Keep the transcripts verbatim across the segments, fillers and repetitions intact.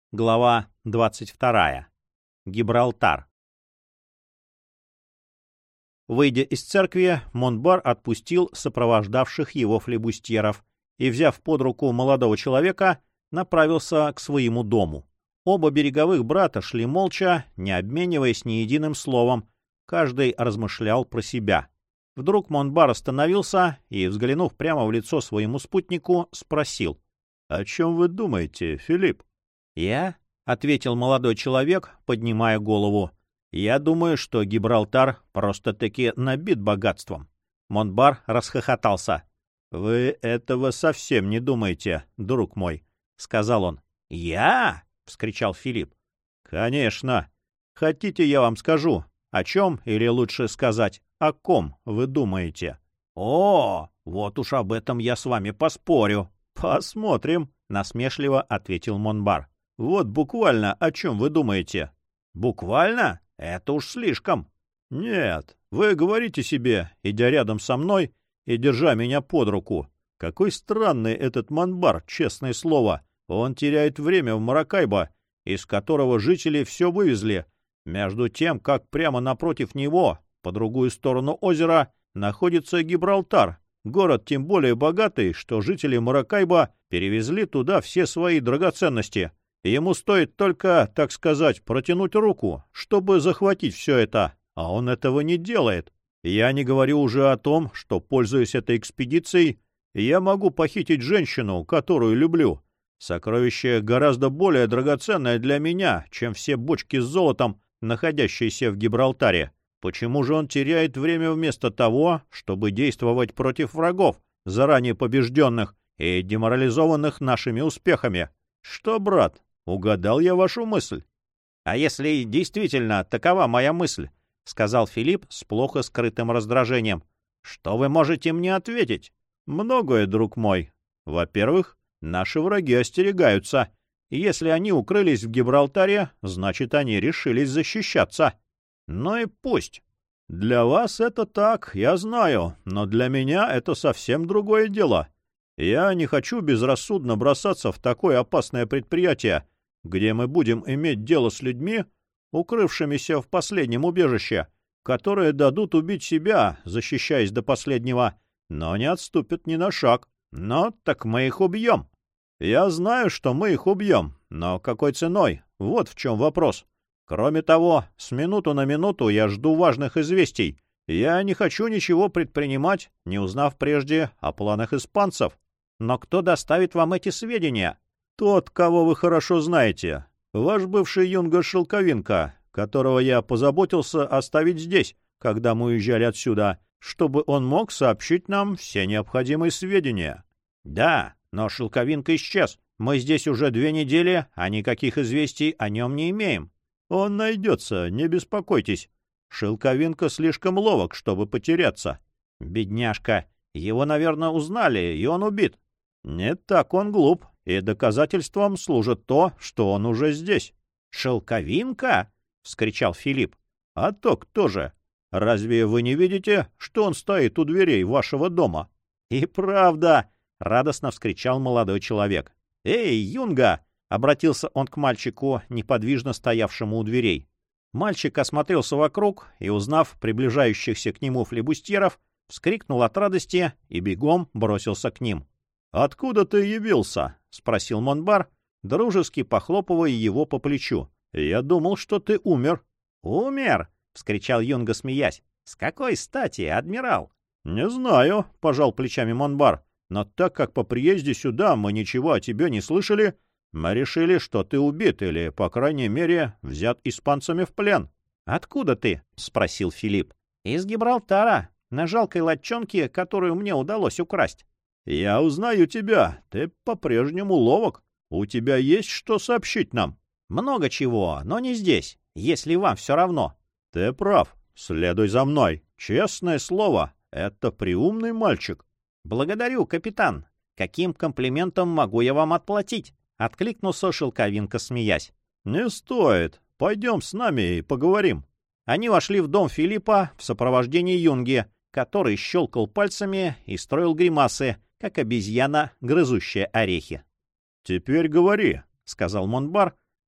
Глава двадцать вторая. Гибралтар. Выйдя из церкви, Монбар отпустил сопровождавших его флебустьеров и, взяв под руку молодого человека, направился к своему дому. Оба береговых брата шли молча, не обмениваясь ни единым словом, каждый размышлял про себя. Вдруг Монбар остановился и, взглянув прямо в лицо своему спутнику, спросил: «О чем вы думаете, Филипп?» «Я?» — ответил молодой человек, поднимая голову. «Я думаю, что Гибралтар просто-таки набит богатством». Монбар расхохотался. «Вы этого совсем не думаете, друг мой», — сказал он. «Я?» — вскричал Филипп. «Конечно. Хотите, я вам скажу, о чем, или лучше сказать, о ком вы думаете?» «О, вот уж об этом я с вами поспорю». «Посмотрим», — насмешливо ответил Монбар. «Вот буквально о чем вы думаете». «Буквально? Это уж слишком». «Нет, вы говорите себе, идя рядом со мной и держа меня под руку. Какой странный этот Монбар, честное слово. Он теряет время в Маракайбо, из которого жители все вывезли, между тем, как прямо напротив него, по другую сторону озера, находится Гибралтар, город тем более богатый, что жители Маракайбо перевезли туда все свои драгоценности. Ему стоит только, так сказать, протянуть руку, чтобы захватить все это, а он этого не делает. Я не говорю уже о том, что, пользуясь этой экспедицией, я могу похитить женщину, которую люблю. Сокровище гораздо более драгоценное для меня, чем все бочки с золотом, находящиеся в Гибралтаре. Почему же он теряет время вместо того, чтобы действовать против врагов, заранее побежденных и деморализованных нашими успехами? Что, брат, угадал я вашу мысль? — А если действительно такова моя мысль, — сказал Филипп с плохо скрытым раздражением, — что вы можете мне ответить? — Многое, друг мой. Во-первых, наши враги остерегаются. Если они укрылись в Гибралтаре, значит, они решились защищаться. Ну и пусть. Для вас это так, я знаю, но для меня это совсем другое дело. Я не хочу безрассудно бросаться в такое опасное предприятие, где мы будем иметь дело с людьми, укрывшимися в последнем убежище, которые дадут убить себя, защищаясь до последнего, но не отступят ни на шаг. Но так мы их убьем. Я знаю, что мы их убьем, но какой ценой? Вот в чем вопрос. Кроме того, с минуту на минуту я жду важных известий. Я не хочу ничего предпринимать, не узнав прежде о планах испанцев. Но кто доставит вам эти сведения? Тот, кого вы хорошо знаете. Ваш бывший юнга Шелковинка, которого я позаботился оставить здесь, когда мы уезжали отсюда, чтобы он мог сообщить нам все необходимые сведения. Да, но Шелковинка исчез. Мы здесь уже две недели, а никаких известий о нем не имеем. Он найдется, не беспокойтесь. Шелковинка слишком ловок, чтобы потеряться. Бедняжка. Его, наверное, узнали, и он убит. Нет, так он глуп, и доказательством служит то, что он уже здесь. Шелковинка? — вскричал Филипп. А то кто же? Разве вы не видите, что он стоит у дверей вашего дома? И правда! — радостно вскричал молодой человек. Эй, юнга! — обратился он к мальчику, неподвижно стоявшему у дверей. Мальчик осмотрелся вокруг и, узнав приближающихся к нему флебустьеров, вскрикнул от радости и бегом бросился к ним. — Откуда ты явился? — спросил Монбар, дружески похлопывая его по плечу. — Я думал, что ты умер. — Умер? — вскричал юнга, смеясь. — С какой стати, адмирал? — Не знаю, — пожал плечами Монбар. — Но так как по приезде сюда мы ничего о тебе не слышали, мы решили, что ты убит или, по крайней мере, взят испанцами в плен. — Откуда ты? — спросил Филипп. — Из Гибралтара, на жалкой лодчонке, которую мне удалось украсть. — Я узнаю тебя. Ты по-прежнему ловок. У тебя есть что сообщить нам? — Много чего, но не здесь, если вам все равно. — Ты прав. Следуй за мной. Честное слово, это приумный мальчик. — Благодарю, капитан. Каким комплиментом могу я вам отплатить? — откликнулся Шелковинка, смеясь. — Не стоит. Пойдем с нами и поговорим. Они вошли в дом Филиппа в сопровождении юнги, который щелкал пальцами и строил гримасы, как обезьяна, грызущая орехи. — Теперь говори, — сказал Монбар,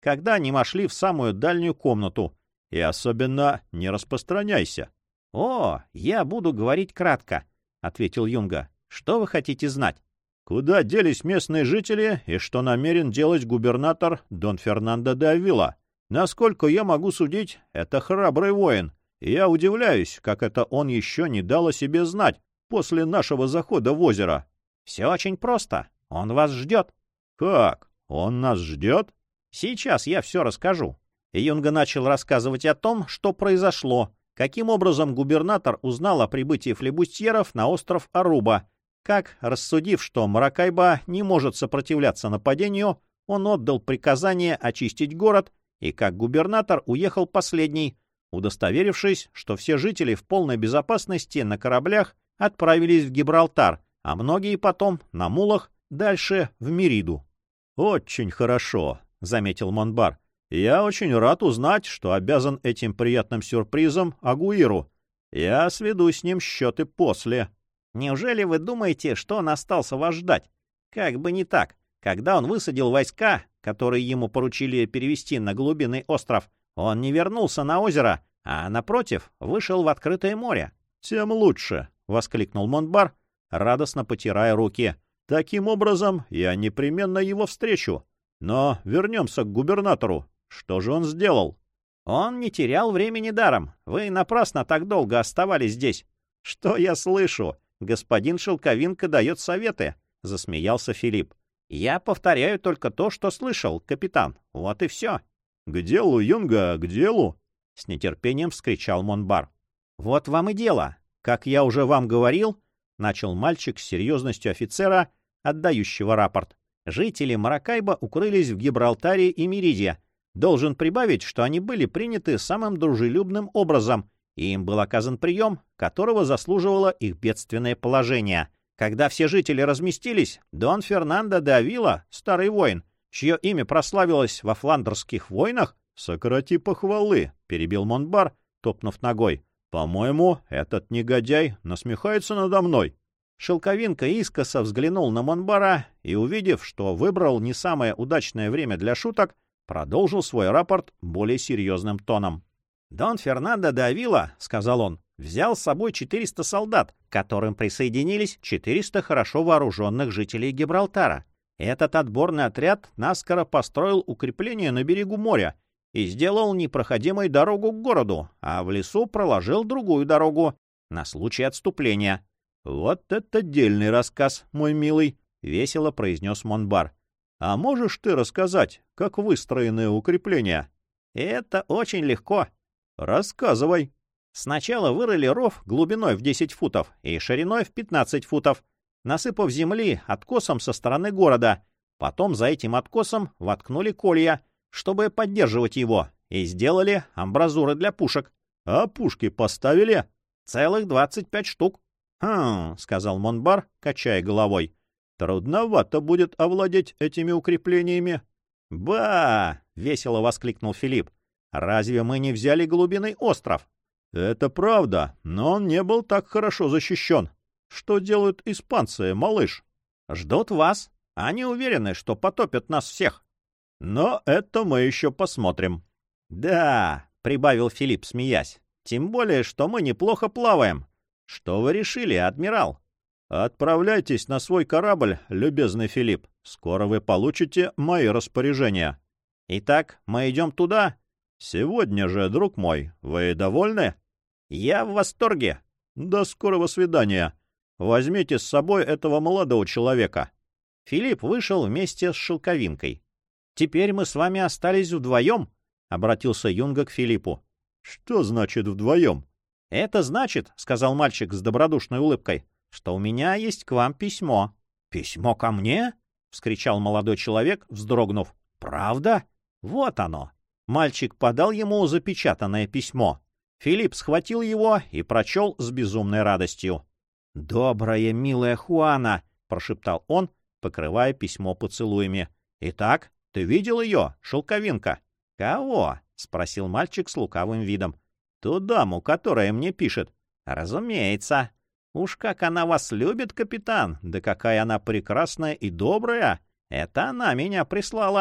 когда они вошли в самую дальнюю комнату. И особенно не распространяйся. — О, я буду говорить кратко, — ответил Юнга. — Что вы хотите знать? — Куда делись местные жители и что намерен делать губернатор Дон Фернандо де Авила? Насколько я могу судить, это храбрый воин. И я удивляюсь, как это он еще не дал о себе знать после нашего захода в озеро. — Все очень просто. Он вас ждет. — Как? Он нас ждет? — Сейчас я все расскажу. И Юнга начал рассказывать о том, что произошло, каким образом губернатор узнал о прибытии флебустьеров на остров Аруба, как, рассудив, что Маракайбо не может сопротивляться нападению, он отдал приказание очистить город, и как губернатор уехал последний, удостоверившись, что все жители в полной безопасности на кораблях отправились в Гибралтар, а многие потом на мулах дальше в Мериду. — Очень хорошо, — заметил Монбар. — Я очень рад узнать, что обязан этим приятным сюрпризом Агуиру. Я сведу с ним счеты после. — Неужели вы думаете, что он остался вас ждать? Как бы не так. Когда он высадил войска, которые ему поручили перевести на Голубиный остров, он не вернулся на озеро, а, напротив, вышел в открытое море. — Тем лучше, — воскликнул Монбар, радостно потирая руки. — Таким образом, я непременно его встречу. Но вернемся к губернатору. Что же он сделал? — Он не терял времени даром. Вы напрасно так долго оставались здесь. — Что я слышу? Господин Шелковинка дает советы, — засмеялся Филипп. — Я повторяю только то, что слышал, капитан. Вот и все. — К делу, Юнга, к делу! — с нетерпением вскричал Монбар. — Вот вам и дело. Как я уже вам говорил, — начал мальчик с серьезностью офицера, отдающего рапорт. Жители Маракайбо укрылись в Гибралтаре и Мериде. Должен прибавить, что они были приняты самым дружелюбным образом, и им был оказан прием, которого заслуживало их бедственное положение. Когда все жители разместились, Дон Фернандо де Авила, старый воин, чье имя прославилось во фландерских войнах, — Сократи похвалы, — перебил Монбар, топнув ногой. — По-моему, этот негодяй насмехается надо мной. Шелковинка искоса взглянул на Монбара и, увидев, что выбрал не самое удачное время для шуток, продолжил свой рапорт более серьезным тоном. «Дон Фернандо де Авила, — сказал он, — взял с собой четыреста солдат, к которым присоединились четыреста хорошо вооруженных жителей Гибралтара. Этот отборный отряд наскоро построил укрепление на берегу моря и сделал непроходимой дорогу к городу, а в лесу проложил другую дорогу на случай отступления. — Вот это дельный рассказ, мой милый, — весело произнес Монбар. — А можешь ты рассказать, как выстроены укрепления? — Это очень легко. — Рассказывай. Сначала вырыли ров глубиной в десять футов и шириной в пятнадцать футов, насыпав земли откосом со стороны города. Потом за этим откосом воткнули колья, чтобы поддерживать его, и сделали амбразуры для пушек. — А пушки поставили? — Целых двадцать пять штук. — Хм, — сказал Монбар, качая головой. — Трудновато будет овладеть этими укреплениями. — Ба! — весело воскликнул Филипп. — Разве мы не взяли Голубиный остров? — Это правда, но он не был так хорошо защищен. Что делают испанцы, малыш? — Ждут вас. Они уверены, что потопят нас всех. — Но это мы еще посмотрим. — Да, — прибавил Филипп, смеясь, — тем более, что мы неплохо плаваем. Что вы решили, адмирал? — Отправляйтесь на свой корабль, любезный Филипп. Скоро вы получите мои распоряжения. — Итак, мы идем туда? — Сегодня же, друг мой. Вы довольны? — Я в восторге. — До скорого свидания. Возьмите с собой этого молодого человека. Филипп вышел вместе с Шелковинкой. — Теперь мы с вами остались вдвоем, — обратился Юнга к Филиппу. — Что значит вдвоем? — Это значит, — сказал мальчик с добродушной улыбкой, — что у меня есть к вам письмо. — Письмо ко мне? — вскричал молодой человек, вздрогнув. — Правда? Вот оно. Мальчик подал ему запечатанное письмо. Филипп схватил его и прочел с безумной радостью. — Добрая, милая Хуана, — прошептал он, покрывая письмо поцелуями. — Итак, ты видел ее, Шелковинка? — Кого? — спросил мальчик с лукавым видом. — Ту даму, которая мне пишет. — Разумеется. Уж как она вас любит, капитан, да какая она прекрасная и добрая. Это она меня прислала.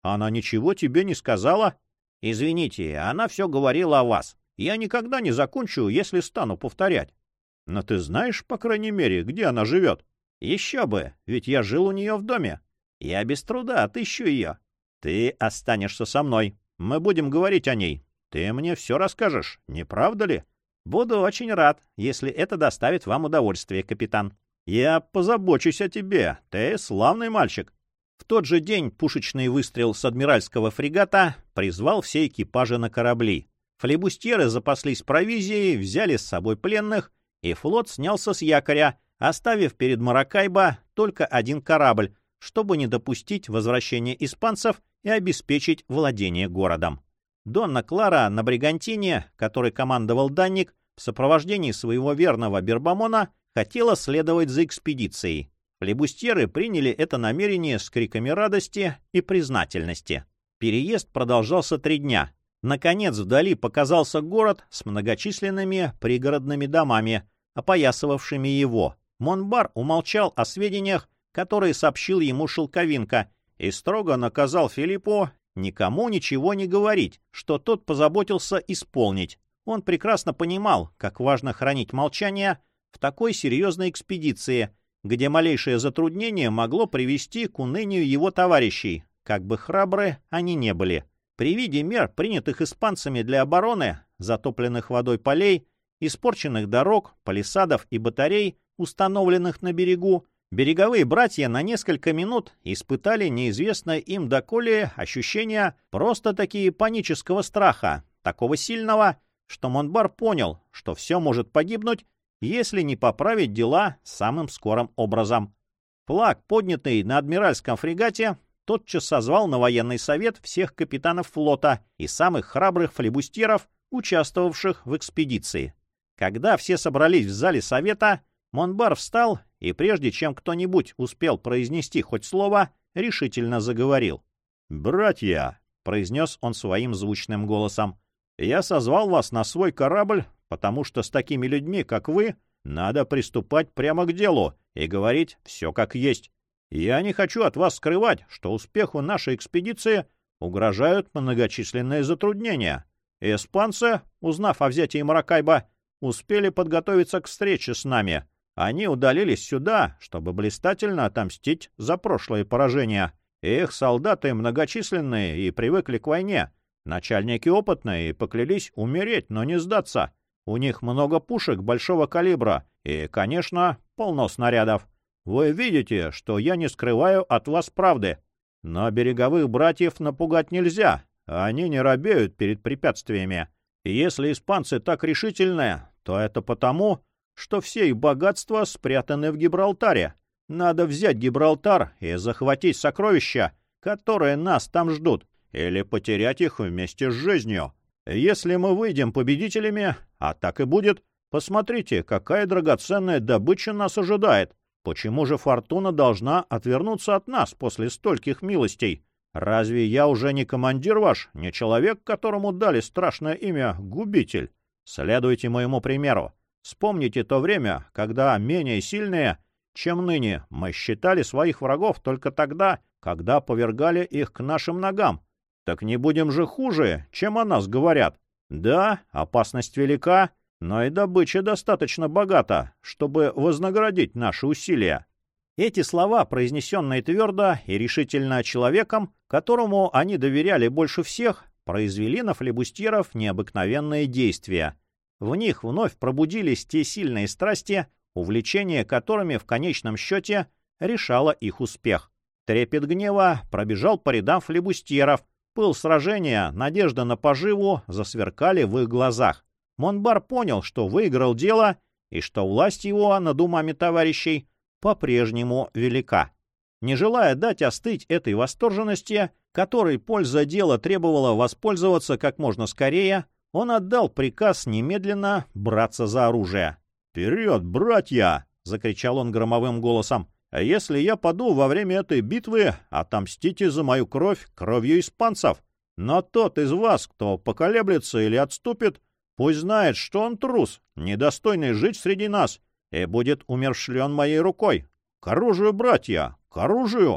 Она ничего тебе не сказала? Извините, она все говорила о вас. Я никогда не закончу, если стану повторять. Но ты знаешь, по крайней мере, где она живет? Еще бы, ведь я жил у нее в доме. Я без труда отыщу ее. Ты останешься со мной. Мы будем говорить о ней. Ты мне все расскажешь, не правда ли? Буду очень рад, если это доставит вам удовольствие, капитан. Я позабочусь о тебе. Ты славный мальчик. В тот же день пушечный выстрел с адмиральского фрегата призвал все экипажи на корабли. Флебустьеры запаслись провизией, взяли с собой пленных, и флот снялся с якоря, оставив перед Маракайбо только один корабль, чтобы не допустить возвращения испанцев и обеспечить владение городом. Донна Клара на бригантине, которой командовал Данник, в сопровождении своего верного Бербамона, хотела следовать за экспедицией. Флебустьеры приняли это намерение с криками радости и признательности. Переезд продолжался три дня. Наконец вдали показался город с многочисленными пригородными домами, опоясывавшими его. Монбар умолчал о сведениях, которые сообщил ему Шелковинка, и строго наказал Филиппу никому ничего не говорить, что тот позаботился исполнить. Он прекрасно понимал, как важно хранить молчание в такой серьезной экспедиции, где малейшее затруднение могло привести к унынию его товарищей, как бы храбры они не были. При виде мер, принятых испанцами для обороны, затопленных водой полей, испорченных дорог, палисадов и батарей, установленных на берегу, береговые братья на несколько минут испытали неизвестное им доколе ощущение просто-таки панического страха, такого сильного, что Монбар понял, что все может погибнуть, если не поправить дела самым скорым образом. Флаг, поднятый на адмиральском фрегате, тотчас созвал на военный совет всех капитанов флота и самых храбрых флебустьеров, участвовавших в экспедиции. Когда все собрались в зале совета, Монбар встал и, прежде чем кто-нибудь успел произнести хоть слово, решительно заговорил. «Братья», — произнес он своим звучным голосом, — «я созвал вас на свой корабль, потому что с такими людьми, как вы, надо приступать прямо к делу и говорить все как есть. Я не хочу от вас скрывать, что успеху нашей экспедиции угрожают многочисленные затруднения. Испанцы, узнав о взятии Маракайбо, успели подготовиться к встрече с нами. Они удалились сюда, чтобы блистательно отомстить за прошлые поражения. Их солдаты многочисленные и привыкли к войне. Начальники опытные и поклялись умереть, но не сдаться. У них много пушек большого калибра и, конечно, полно снарядов. Вы видите, что я не скрываю от вас правды. Но береговых братьев напугать нельзя. Они не робеют перед препятствиями. И если испанцы так решительны, то это потому, что все их богатства спрятаны в Гибралтаре. Надо взять Гибралтар и захватить сокровища, которые нас там ждут, или потерять их вместе с жизнью. Если мы выйдем победителями, а так и будет, посмотрите, какая драгоценная добыча нас ожидает. Почему же фортуна должна отвернуться от нас после стольких милостей? Разве я уже не командир ваш, не человек, которому дали страшное имя «Губитель»? Следуйте моему примеру. Вспомните то время, когда менее сильные, чем ныне, мы считали своих врагов только тогда, когда повергали их к нашим ногам. Так не будем же хуже, чем о нас говорят. Да, опасность велика, но и добыча достаточно богата, чтобы вознаградить наши усилия. Эти слова, произнесенные твердо и решительно человеком, которому они доверяли больше всех, произвели на флебустьеров необыкновенные действия. В них вновь пробудились те сильные страсти, увлечение которыми в конечном счете решало их успех. Трепет гнева пробежал по рядам флебустьеров. Пыл сражения, надежда на поживу засверкали в их глазах. Монбар понял, что выиграл дело и что власть его над умами товарищей по-прежнему велика. Не желая дать остыть этой восторженности, которой польза дела требовала воспользоваться как можно скорее, он отдал приказ немедленно браться за оружие. «Вперед, братья!» — закричал он громовым голосом. А если я паду во время этой битвы, отомстите за мою кровь кровью испанцев. Но тот из вас, кто поколеблется или отступит, пусть знает, что он трус, недостойный жить среди нас, и будет умерщвлен моей рукой. К оружию, братья, к оружию!»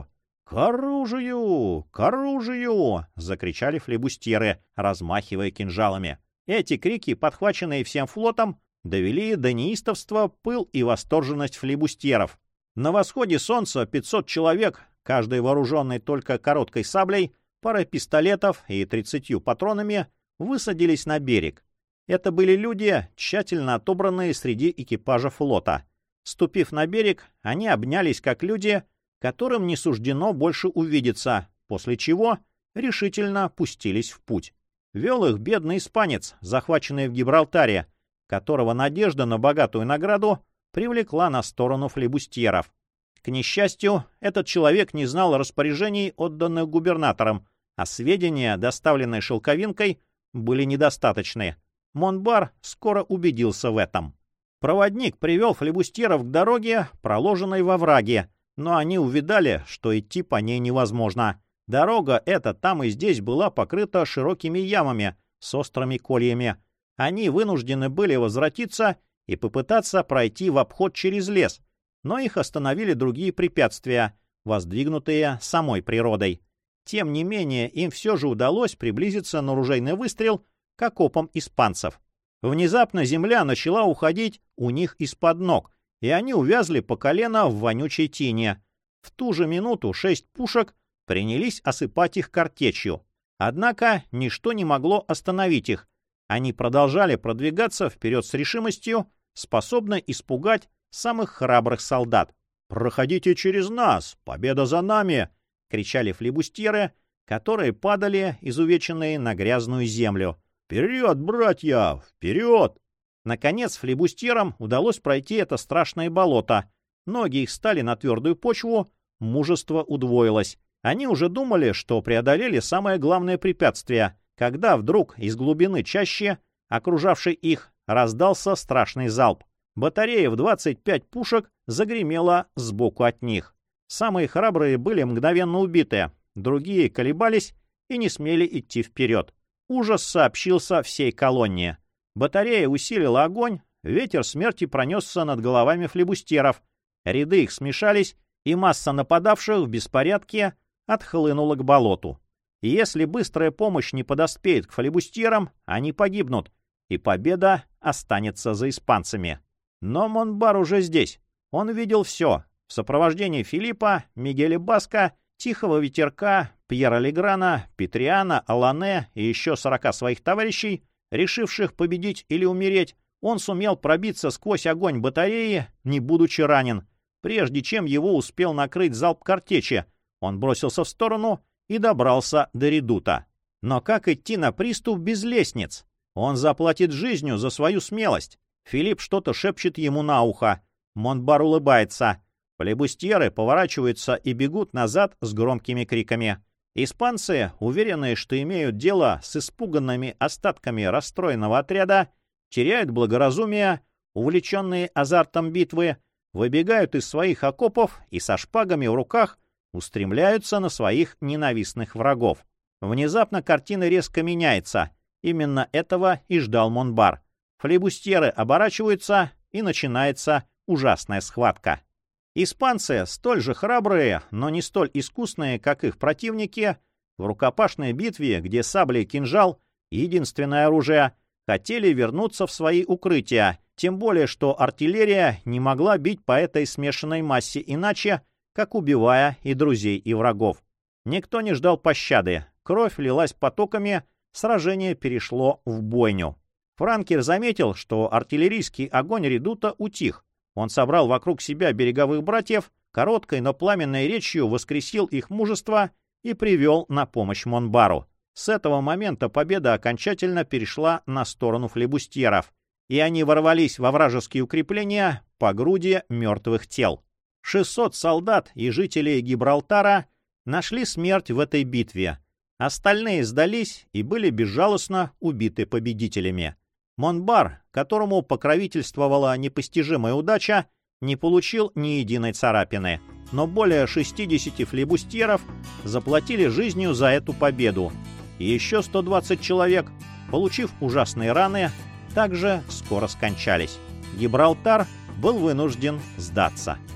«К оружию! К оружию!» — закричали флебустьеры, размахивая кинжалами. Эти крики, подхваченные всем флотом, довели до неистовства пыл и восторженность флебустьеров. На восходе солнца пятьсот человек, каждый вооруженный только короткой саблей, парой пистолетов и тридцатью патронами, высадились на берег. Это были люди, тщательно отобранные среди экипажа флота. Ступив на берег, они обнялись как люди, которым не суждено больше увидеться, после чего решительно пустились в путь. Вел их бедный испанец, захваченный в Гибралтаре, которого надежда на богатую награду привлекла на сторону флебустьеров. К несчастью, этот человек не знал распоряжений, отданных губернатором, а сведения, доставленные шелковинкой, были недостаточны. Монбар скоро убедился в этом. Проводник привел флебустьеров к дороге, проложенной во враге, но они увидали, что идти по ней невозможно. Дорога эта там и здесь была покрыта широкими ямами с острыми кольями. Они вынуждены были возвратиться и попытаться пройти в обход через лес, но их остановили другие препятствия, воздвигнутые самой природой. Тем не менее, им все же удалось приблизиться на ружейный выстрел к окопам испанцев. Внезапно земля начала уходить у них из-под ног, и они увязли по колено в вонючей тине. В ту же минуту шесть пушек принялись осыпать их картечью. Однако ничто не могло остановить их. Они продолжали продвигаться вперед с решимостью, способной испугать самых храбрых солдат. «Проходите через нас! Победа за нами!» — кричали флебустьеры, которые падали, изувеченные, на грязную землю. «Вперед, братья! Вперед!» Наконец флебустьерам удалось пройти это страшное болото. Ноги их стали на твердую почву, мужество удвоилось. Они уже думали, что преодолели самое главное препятствие, когда вдруг из глубины чащи, окружавшей их, раздался страшный залп. Батарея в двадцать пять пушек загремела сбоку от них. Самые храбрые были мгновенно убиты, другие колебались и не смели идти вперед. Ужас сообщился всей колонне. Батарея усилила огонь, ветер смерти пронесся над головами флебустьеров. Ряды их смешались, и масса нападавших в беспорядке отхлынула к болоту. И если быстрая помощь не подоспеет к флебустьерам, они погибнут, и победа останется за испанцами. Но Монбар уже здесь. Он видел все. В сопровождении Филиппа, Мигеля Баска, Тихого Ветерка, Пьера Леграна, Петриана, Алане и еще сорока своих товарищей, решивших победить или умереть, он сумел пробиться сквозь огонь батареи, не будучи ранен. Прежде чем его успел накрыть залп картечи, он бросился в сторону и добрался до редута. Но как идти на приступ без лестниц? Он заплатит жизнью за свою смелость. Филипп что-то шепчет ему на ухо. Монбар улыбается. Флебустьеры поворачиваются и бегут назад с громкими криками. Испанцы, уверенные, что имеют дело с испуганными остатками расстроенного отряда, теряют благоразумие, увлеченные азартом битвы, выбегают из своих окопов и со шпагами в руках устремляются на своих ненавистных врагов. Внезапно картина резко меняется. Именно этого и ждал Монбар. Флебустьеры оборачиваются, и начинается ужасная схватка. Испанцы, столь же храбрые, но не столь искусные, как их противники, в рукопашной битве, где сабля и кинжал — единственное оружие, хотели вернуться в свои укрытия, тем более что артиллерия не могла бить по этой смешанной массе иначе, как убивая и друзей, и врагов. Никто не ждал пощады, кровь лилась потоками, сражение перешло в бойню. Франкер заметил, что артиллерийский огонь редута утих. Он собрал вокруг себя береговых братьев, короткой, но пламенной речью воскресил их мужество и привел на помощь Монбару. С этого момента победа окончательно перешла на сторону флебустьеров, и они ворвались во вражеские укрепления по груди мертвых тел. шестьсот солдат и жителей Гибралтара нашли смерть в этой битве. Остальные сдались и были безжалостно убиты победителями. Монбар, которому покровительствовала непостижимая удача, не получил ни единой царапины. Но более шестидесяти флебустьеров заплатили жизнью за эту победу. И еще сто двадцать человек, получив ужасные раны, также скоро скончались. Гибралтар был вынужден сдаться.